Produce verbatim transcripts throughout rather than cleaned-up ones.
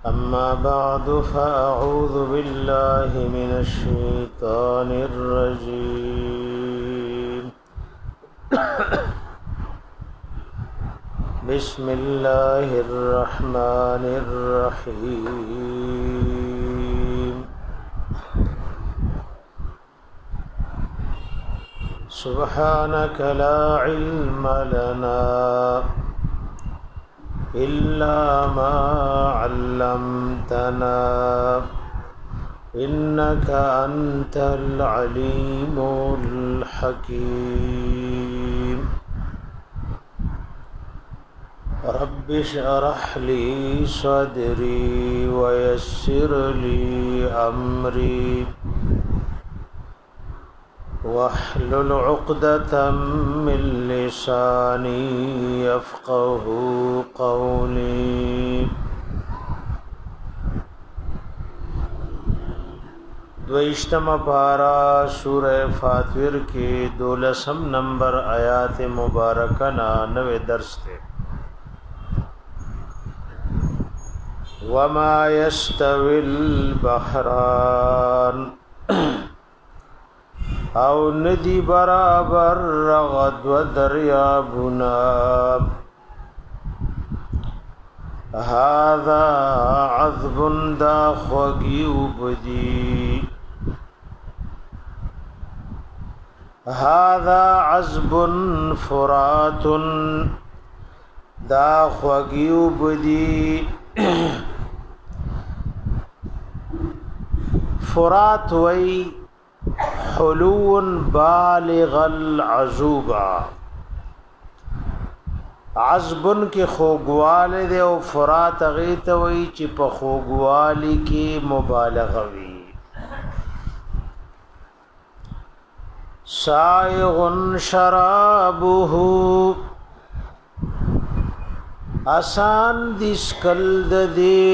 أما بعد فأعوذ بالله من الشيطان الرجيم بسم الله الرحمن الرحيم سبحانك لا علم لنا إلا ما علمتنا إنك أنت العليم الحكيم رب اشرح لي صدري ويسر لي أمري واحلل عقدة من لساني يفقه قولي دویشتم پارا سورہ فاطر کے دولسم نمبر آیات مبارکہ نوے درس تھے وما يستوي البحران او ندی برابر رغد و دریابنا هذا عذب دا خوگی وبدی هذا عذب فرات دا خوگی وبدی فرات وی حلو بالغ العذوبہ عذبن کې خوګواله دی او فرات غیته وی چې په خوګوالی کې مبالغه وی سائغ شرابه آسان دسکل دی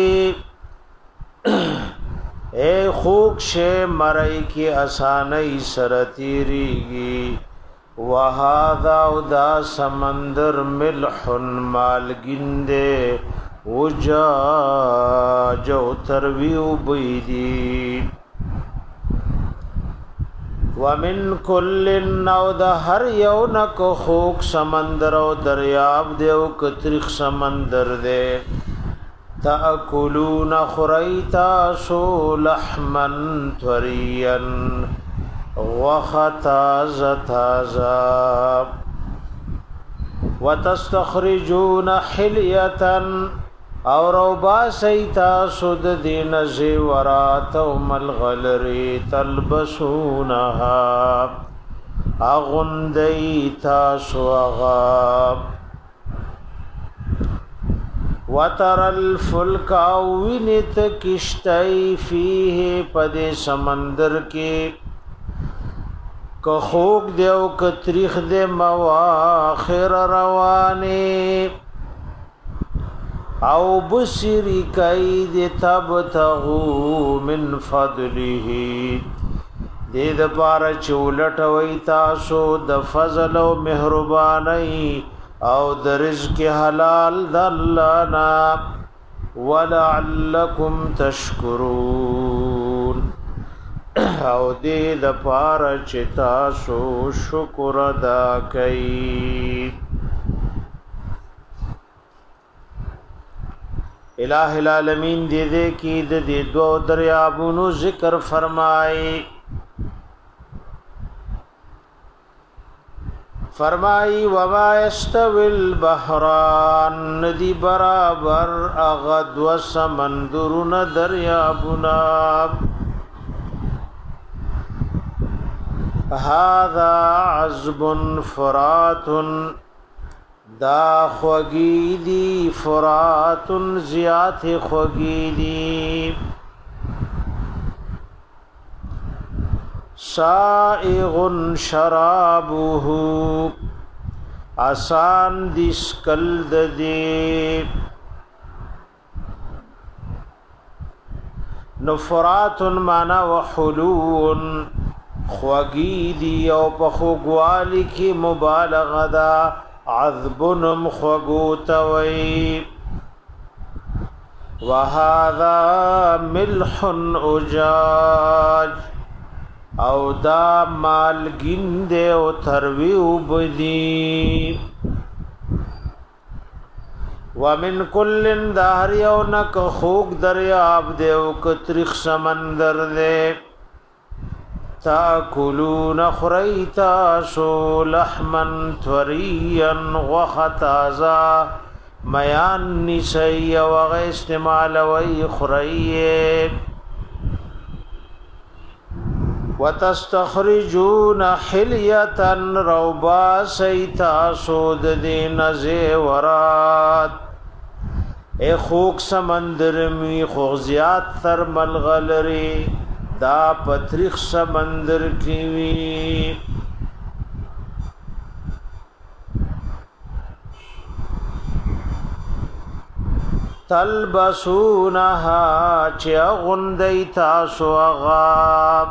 اے خوک شے مرائی کی آسانی سرتیریگی وہادا دا سمندر ملح مالگین دے وجا جو ترویو بیدی ومن کل نو دا ہر یونک خوک سمندر و دریاب دے و کترخ سمندر دے تأکلون خریتا سو لحما طریا وختاز تازا وتستخرجون حلیتا اور باسیتا سود دین زیورات ملغلری تلبسونها اغندیتا سوغاب وتر الفلک وینت کشتای فیه پد سمندر کې کخوک دیو کتریخ دے مواخر روانی او بسری کئی دی تبتغو من فضله دی د پارا چولٹ وی تاسو د فضل و مهربانی او د رزق حلال د الله نا ولعلکم تشکرون او دې د پاره چې تاسو شکر ادا کړئ الہ العالمین دې دې کې د دې دوه دریابونو ذکر فرمایي فرمائی وما يستوي البحران ندی برابر اغد و سمندرون دریابنا هذا عذب فرات دا خوگی دی فرات زیات خوگی دی سائغ شرابه آسان دسکل دی نفرات مانا وحلون خوگی دی او پخوگوالی کی مبالغه دا عذبنم خوگوتوی وهذا ملح اجاج او دا مالگین دے او تروی وبدی ومن کل دهر یونک خوک دریاب دے او کترخ سمندر دے تاکلون خریتا سو لحمن توریا وخطازا میان نسی وغ استعمال وی خریب وتستخرجون حلیتا روبا سیتا سود دین زیورات اے خوک سمندر می خوزیات تر ملغلری دا پترخ سمندر کیوی تلبسونها چیا غندی تاسو اغاب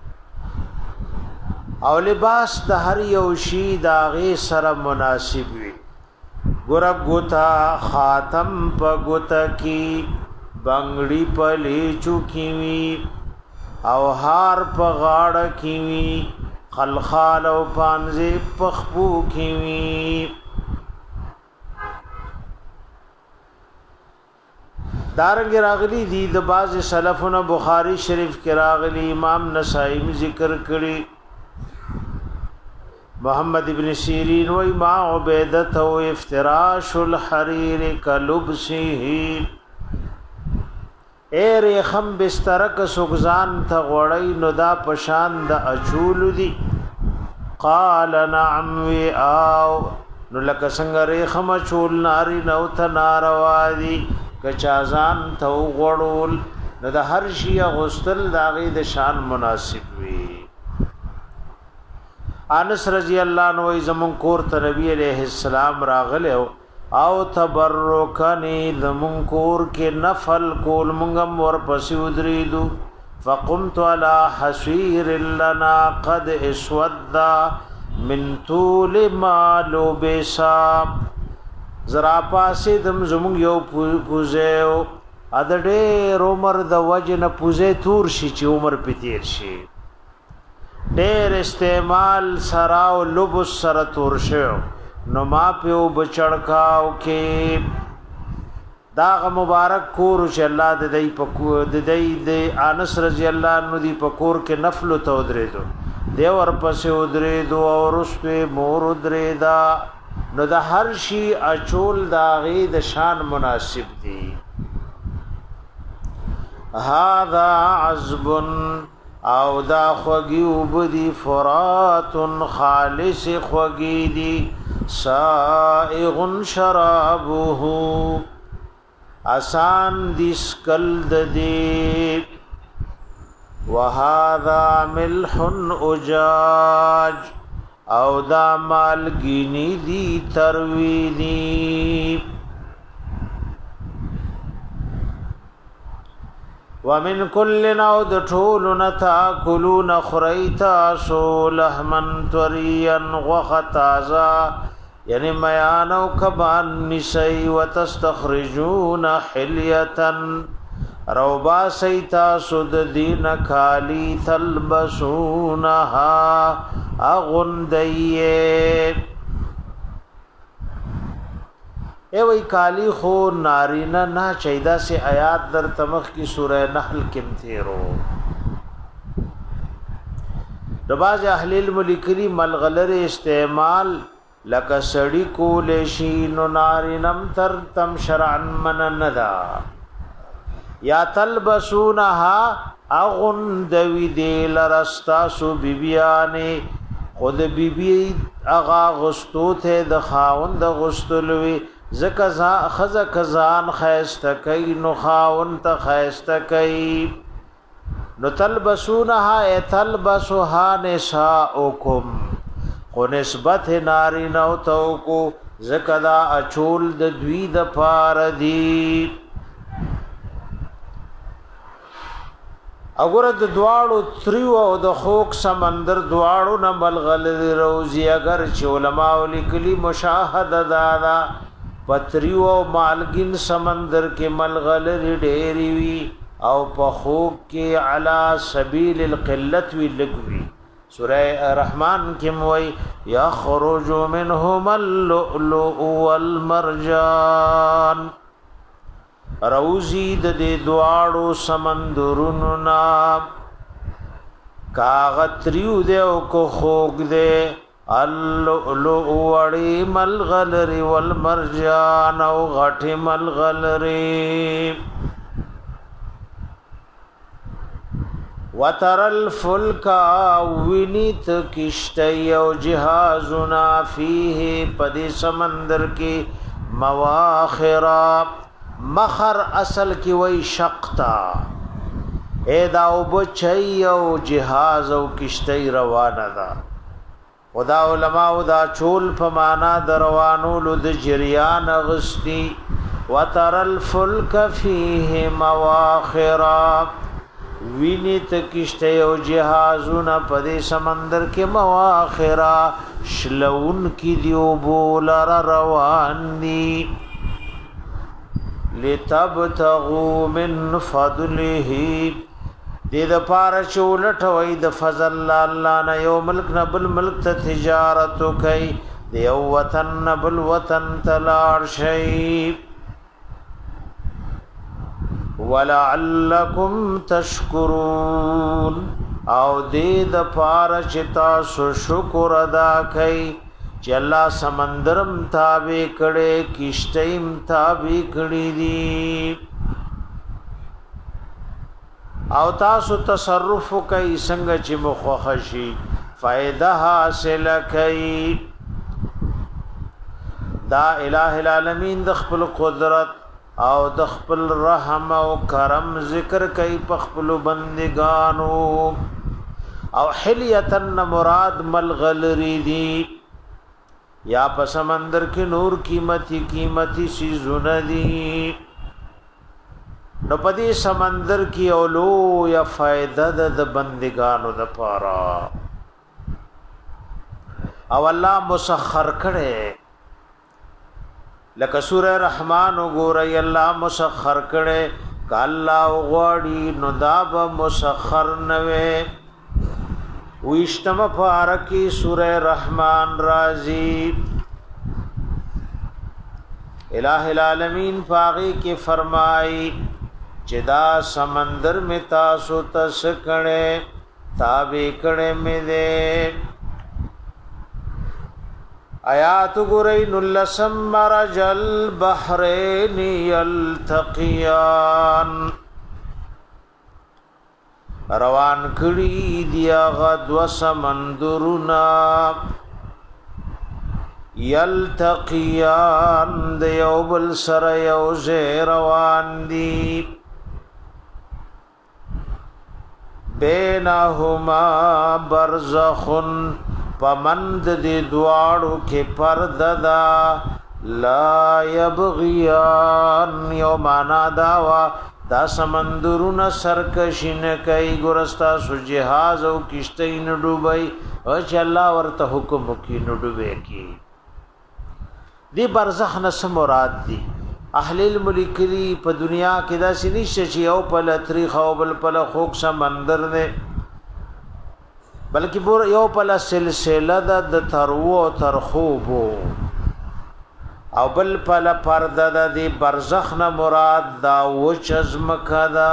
او لباس د هر یو شی داغه سره مناسب وي ګور ګوتا خاتم په ګوتا کی بنگړی په لیچو کی وی او هار په غاړه کی وی خلخال او پانځه پخپو کی وی دارنګ راغلی دی د باز سلفونو بخاری شریف کې راغلی امام نسائی ذکر کړي محمد ابن سیرین و ما عبیدت و افتراش الحریر کلبسه اے ریخم بسترک سگزان تا غوڑی ندا پشان دا اچول دی قال نعم وی آو نو لکا سنگ ریخم اچول ناری نو تا ناروادی کچازان تا غوڑول نو دا هر شیع غستل داغی دا شان مناسب وی انس رضی اللہ عنہ زمون کور ته نبی علیہ السلام راغله او تبرکنی زمون کور کې نفل کول مونږم ور پسې ودریدو فقمت على حسير لنا قد اسود من طول ما لبسا زرا پاسې دم زمون یو پوزه ادډه رومر د وجن پوزه تور شي چې عمر پتیر شي ډېر استعمال سراو لبس سره تور شو نو ما پیو بچړکاو کې داغ مبارک کور چې الله د دې پکو د دې د انس رضی الله عنه دی پکور کې نفل تو درې دو دی ور پسې درې دو او رسته مور درې دا نو د هر شي اچول داغي د شان مناسب دی هاذا عذب او دا خوگی وبدی فرات خالص خوگی دی سائغ شرابه آسان دی سکلد دی وهذا ملح اجاج او دا مالگینی دی تروی دی ومن كل نود طولن تاكلون خريتا سو لحمن طريا وخطازا یعنی میانو کبان نسی وتستخرجون حلیة روبا سیتا سود دین کالی تلبسونها اغندیه اے وی کالی خو نارینا نا چیدہ سے آیات در تمخ کی سورہ نحل کم تیرو رباز اہل علم لکلی ملغلر استعمال لکا سڑی کو لیشین نارینم تر تم شرعن من ندا یا تلبسونها اغندوی دیل رستاسو بیبیانے خود بیبی اغا غستو تھے دخاون د غستلوی زکا خزا کزان خیستا کئی نو خاون تا خیستا کئی نو تلبسونها اے تلبسوها نساؤکم خو نسبت ناری نو توکو زکا دا اچول د دوی د پار دی اگر د دواړو تریو او د خوک سمندر دواړو نه بلغل روزي اگر چې علماء لیکلي مشاهده دادا پتریو او مالګین سمندر کې ملغلری ډېری وی او په خوب کې علا سبیل القلت وی لګوي سورہ الرحمن کې موي یخرج منهم اللؤلؤ والمرجان روزی د دې دواړو سمندرونو نا کاغتریو دې او کو خوګ دې اللؤلؤ وړي ملغلری والمرجان او غټ ملغلری وتر الفلك ونیت کشتی او جهازنا فيه پدی سمندر کی مواخرا مخر اصل کی وی شقتا اے داو بچی او جهاز او کشتی روانه دا خدا علماء دا چول پمانا دروانولو د جریان غستی وتر الفلك فيه مواخرا ویني تکشته او جهازونه په دې سمندر کې مواخرا شلون کی دیو بولر روان دي لتبتغوا من فضله دې د پاره چولټوي د فضل الله نه یو ملک نه بل ملک ته تجارت کوي د یو وطن نه بل وطن تلار شي ولعلکم تشکرون او دې د پاره چې تاسو شکر ادا کړئ چې الله سمندرم تابع کړي کشتیم تابع کړي دي او تاسو تصرف کوي څنګه چې مخخشي فائدہ حاصل کوي دا الہ العالمین د خپل قدرت او د خپل رحم او کرم ذکر کوي په خپل بندگانو او حلیتن مراد ملغلری دی یا په سمندر کې نور قیمتي قیمتي شیزونه دي نو پدې سمندر کې اولو یا فائدہ د بندگانو د پاره او الله مسخر کړي لکه سورہ رحمان وګورئ الله مسخر کړي کالا غوړي نو داب مسخر نوي ویشتم پارکی سورہ رحمان رازی الہ العالمین پاغی کی فرمائی چدا سمندر میں تاسو تس کڑے تابع کڑے میں دے آیات گرین اللسم مرج البحرین یلتقیان روان کړي دی غد وسمندرنا یلتقیان د یو بل سره یو روان دي بینهما برزخن پمند دی دواړو کې پرده دا لا یبغیان یو معنا دا وا دا سمندرونه سرکشین کوي ګورستا سو جهاز او کشتی نه ډوبای او چې الله ورته حکم وکي نه ډوبې کی دی برزخ نه مراد دی اهل الملک دی په دنیا کې دا سني شي او په لتری خو بل په خوک سمندر نه بلکې بور یو په سلسله د ترو ترخوبو او بل پلا پرده د دی برزخ نه مراد دا وچ ازمکه دا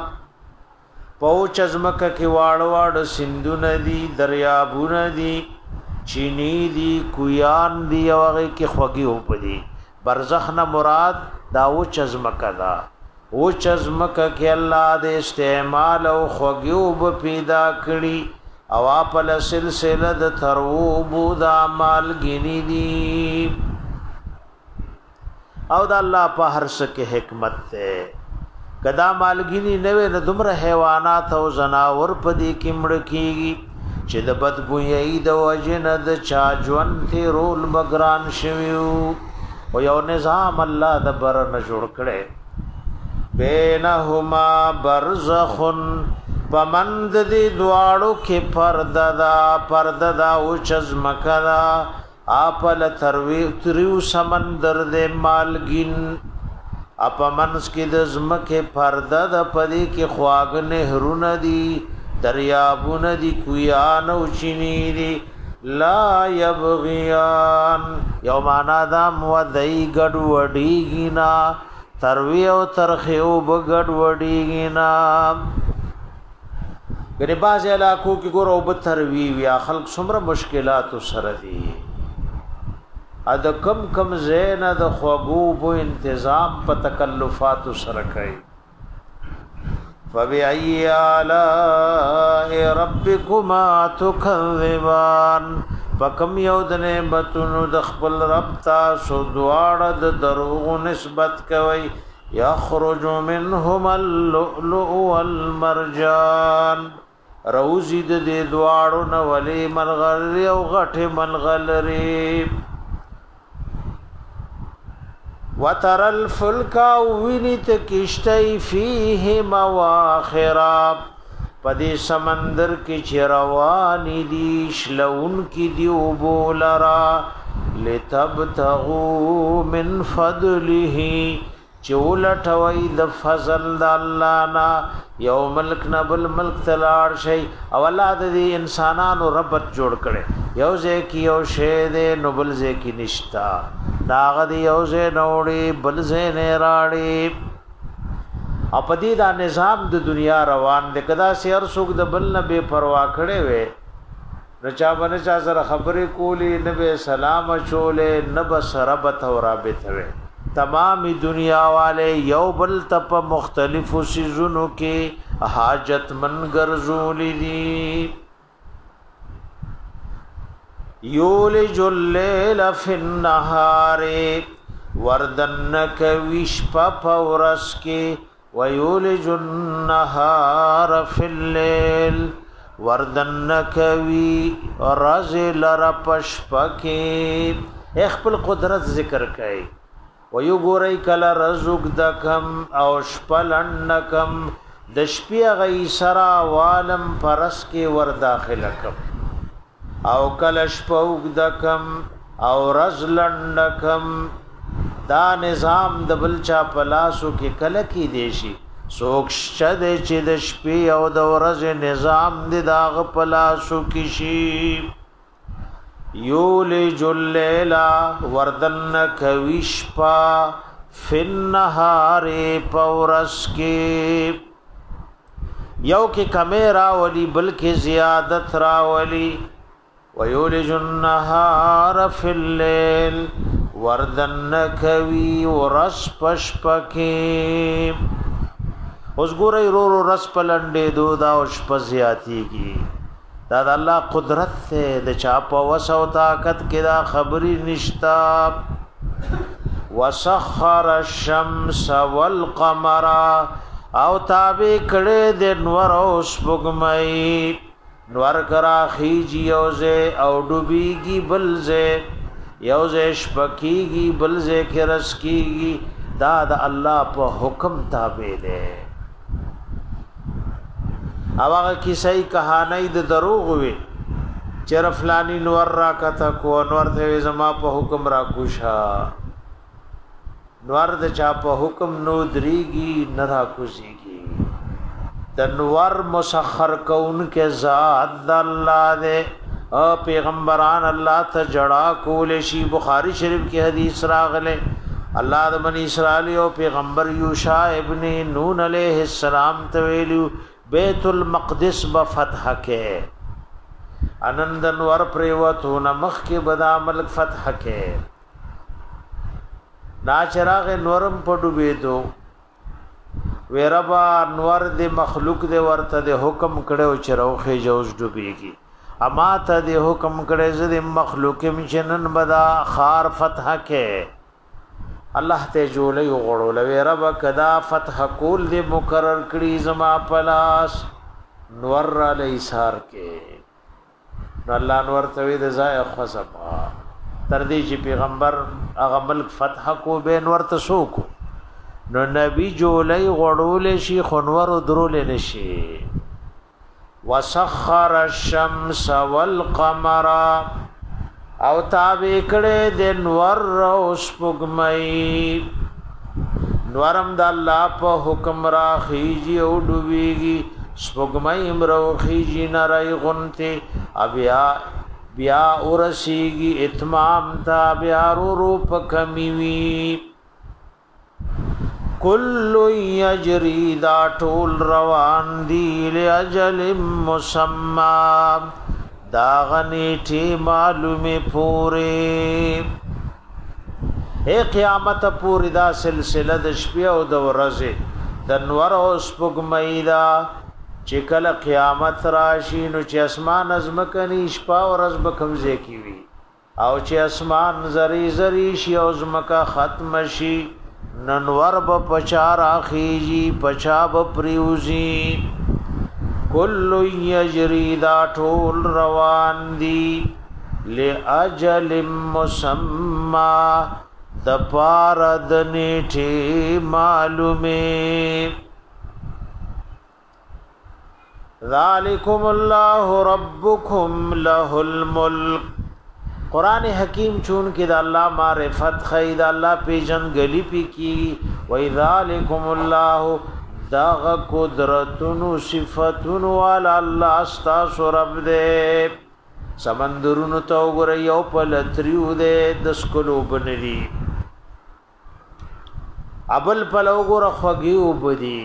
پوچ ازمکه کې واړ واړ سندونه دي دریابونه دي چینی دي کویان دي او هغه کې خوږی وپدي برزخ نه مراد دا وچ ازمکه دا وچ ازمکه کې الله د استعمال او خوږی وب پیدا کړي او په سلسله د تروبو د مال غنی دي او د الله په هر څه کې حکمت ده کدا مالګینی نوې د دومره حیوانات او زناور په دې کې مړ کیږي چې د بدبوئی د وجنه د چا ژوند ته رول بګران شویو او یو نظام الله د بر نه جوړ کړي بینهما برزخن پمند دی دواړو کې پرده دا پرده دا او چزمکدا اپل تروی تریو سمندر دې مالګین اپا منس کې د زمکه پرده د پدې کې خواګ نهرونه دي دریابونه دي کویان او چینی دي لا یبغیان یو معنا دا مودای ګډ وډیږینا تروی او ترخیو بغډ وډیږینا ګنې باز علاقو کې ګور او بتروی ویا خلق څومره مشکلات سره دي ا د کم کم زین د خوګوب انتظام په تکلفات سره کوي فبأي آلاء ربكما تكذبان فكم يود نعمتونو د خپل رب تاسو دواړه د دروغ نسبت کوي يخرج منهما اللؤلؤ والمرجان روزي د دې دواړو نه ولي منغلري او غټه منغلري وتر الفلك وینت کشتی فيه مواخرا پدې سمندر کې چروانی دي شلون کې دی وبولرا لتبتغوا من فضله چولټوي د فضل د الله نا یو ملک نبل ملک تلاړ شي او الله د انسانانو ربط جوړ کړي یو ځکه یو شه دې نوبل ځکه نشتا داغ دی یو ځې نوړي بل ځې نه راړي اپدی دا نظام د دنیا روان دی کدا سیر سوق د بل نه بے پروا کړي وي رچا باندې چا سره خبرې کولی نه به سلام چولې نه به سربت او رابط وي تمام دنیا والے یو بل تپ مختلف سيزونو کې حاجت من ګرځولې دي یولج الليل في النهار وردنک وشپ پورس کې ویولج النهار في الليل وردنک وی رزل رپشپ کې خپل قدرت ذکر کړي ویو ګورای کلا رزق دکم او شپلنکم د شپې غي سرا والم پرس کې ور داخله کم او کلش پوک دکم او رزلنکم دا نظام د بلچا پلاسو کې کله کې دیشي سوک شد چې د شپې او د ورځې نظام د داغ پلاسو کې شي یولج الليل وردنک وشپا فی النهار پورس کې یو کې کمیرا ولی بلکې زیادت راولی ویولج النهار فی الليل وردنک وی ورس پشپکی اوس ګورې رو رو رس پلنډې دو دا او شپ زیاتیږي دا د الله قدرت ته د چا په وسو طاقت کې دا خبري نشتا وسخر الشمس والقمر او تابع کړه د نور او سپوږمۍ نور کرا خيجي اوزه او ډوبيږي بلزه یوزه شپکیږي بلزه کې رس کیږي دا د الله په حکم تابع ده او هغه کیسه کہانی د دروغ وي چر فلانی نور را کته کو نور ته زما په حکم را کوشا نور د چا په حکم نو دریږي نرا کوزيږي د نور مسخر کون کې ذات د الله دې او پیغمبران الله ته جڑا کول شي بخاری شریف کې حدیث راغله الله د بنی اسرائیل او پیغمبر یوشع ابن نون علیہ السلام ته ویلو بیت المقدس بفتح کې انندن ور پریوتو نمخ کې بدا ملک فتح کې نا چراغ نورم پډو بيدو ویربا انور د مخلوق د ورته د حکم کړو چروخه جوز ډوبېږي اما ته د حکم کړي زد مخلوق مشنن بدا خار فتح کې الله ته جوړي غړول وی رب کدا فتح کول دې مقرر کړي زما پلاس نور علی سار کې الله نور ته دې زای خصبا تر دې چې پیغمبر هغه ملک فتح کو به نور ته سو کو نو نبی جوړي غړول شي خنور درول نشي وسخر الشمس والقمر او تابع کړه د نور او سپوږمۍ نورم د الله په حکم را خيږي او ډوبېږي سپوږمۍ امرو خيږي نړۍ غنته بیا بیا ورسیږي اتمام تا بیا رو په کمی وی کل یجری دا ټول روان دی لاجل مسمى دا غنیټی معلومه پوره اے قیامت پوری دا سلسله د شپې او د ورځې د نور او سپوږمۍ دا چې کله قیامت راشي نو چې اسمان ازمکني شپه او ورځ به کمزې کیوي او چې اسمان زری زری شي او زمکا ختم شي ننور به پچار اخیږي پچا به پریوزي کل یجری دا ټول روان دی لاجل مسمى د پار د نیټه معلومه ذالکم الله ربکم له الملک قران حکیم چون کې د الله معرفت خید الله پیجن غلی پی کی و ذالکم الله داغ قدرتن صفاتن وعلى الله استاس رب دې سمندرونو تو غره یو پلتریو دې د سکلو بنلی ابل پلو غره خوږی وبدي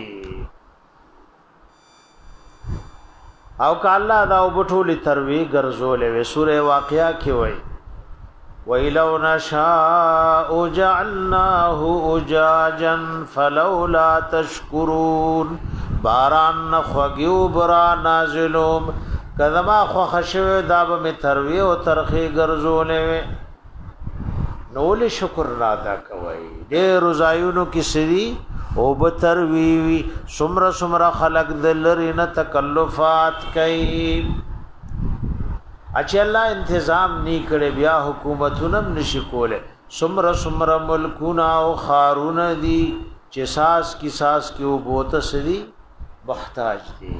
او کاله دا وبټول تروي ګرځولې و سوره واقعا کې وای وَإِلَوْ نَشَاءُ جَعَلْنَاهُ أُجَاجًا فَلَوْلَا تَشْكُرُونَ باران خوږیو برا نازلوم کذما خو خشو دا به تروي او ترخي ګرځولې نو له شکر ادا کوي ډېر روزایونو کې سری او بتر وی وی سمرا سمرا خلق دلرین تکلفات کوي اچھا الله انتظام نی کړي بیا حکومتونم نشي کوله سمرا سمرا ملکونا او خارون دي چې ساس کی ساس کې او بوت سری محتاج دي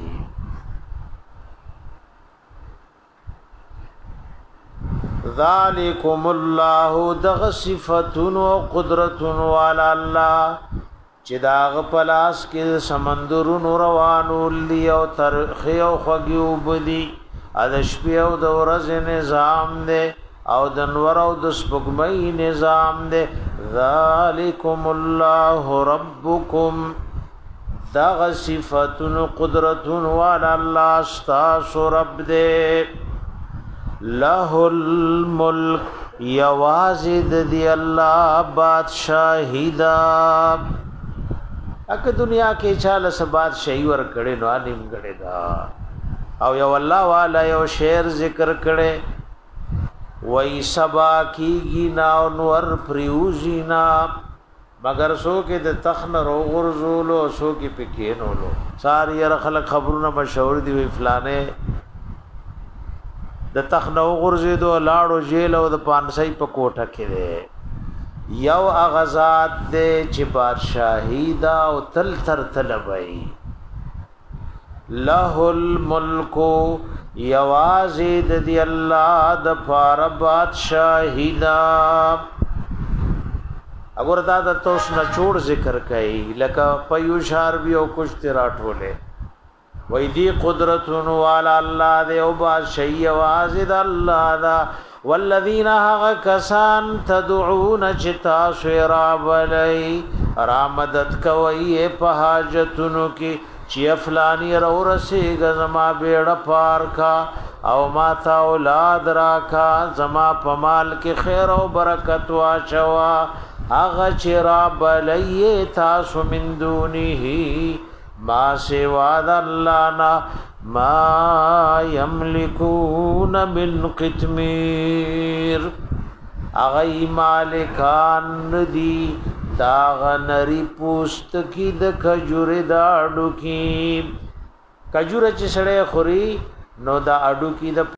ذالکم الله دغصفتن و قدرتن والا الله چې داغ پلاس کې سمندرونو روانو لی او ترخی او خوږیو بدی ا د شپې او د ورځې نظام دی او د نور او د سپوږمۍ نظام دی ذالکم الله ربکم دغصفتن قدرتن والا الله استاس رب دی له الملک یوازد دی الله بادشاہی دا اک دنیا کې چاله سبات شی ور کړي نو علم کړي دا او یو الله والا یو شعر ذکر کړي وای سبا کیږي نا نور پریوزینا مگر سو کې د تخن رو غرزولو سو کې پکینولو ساری ر خلک خبرونه مشهور دی وی فلانه د تخن او غرزیدو لاړو جیل او د پانسۍ په کوټه کې دی یو اغزاد دے چی بادشاہی دا و تل تر تلبئی لہ الملکو یوازید دی اللہ دا پار بادشاہی دا اگر دا دا توس نچوڑ ذکر کئی لکا پیوشار بھی او کچھ تیراٹھو لے وی دی قدرتن والا اللہ دے او بادشاہی یوازید اللہ دا والذین هغه کسان تدعون چتا سراب علی رامدت کوي په حاجتونو کې چې فلانی رو رسي غزما بیړه پار کا او ما تا اولاد راکا زما په مال کې خیر او برکت واچوا هغه چې راب علی تاسو من دونه ما سوا د الله نه ما یملکون من قطمیر اغی مالکان دی داغ نری پوست کی د کجور دا اډو کی کجور چې سړی خوري نو دا اډو کی د